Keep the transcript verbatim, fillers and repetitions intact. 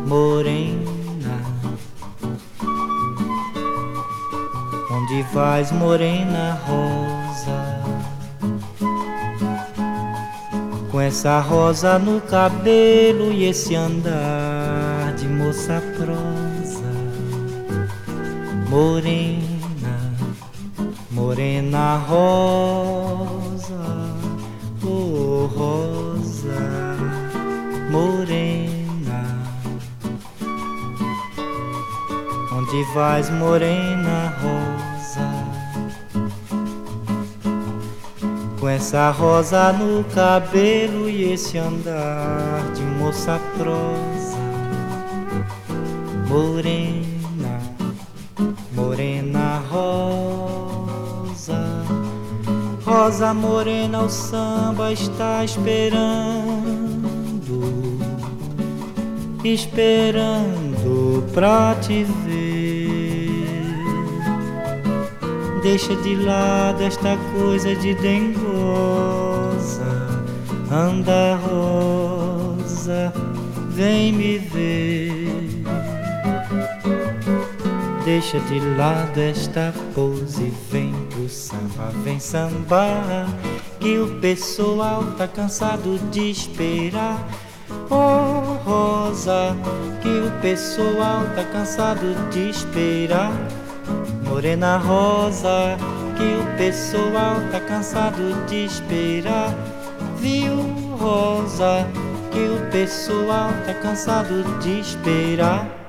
morena. Onde vais, morena rosa? Com essa rosa no cabelo e esse andar de moça prosa. Morena, morena rosa, oh rosa, morena. Onde vais, morena rosa? Com essa rosa no cabelo e esse andar de moça prosa. Morena, morena rosa, rosa morena, o samba está esperando, esperando pra te ver. Deixa de lado esta coisa de dengosa, anda rosa, vem me ver. Deixa de lado esta pose, vem pro samba, vem sambar, que o pessoal tá cansado de esperar. Oh rosa, que o pessoal tá cansado de esperar. Morena rosa, que o pessoal tá cansado de esperar. Viu, rosa, que o pessoal tá cansado de esperar.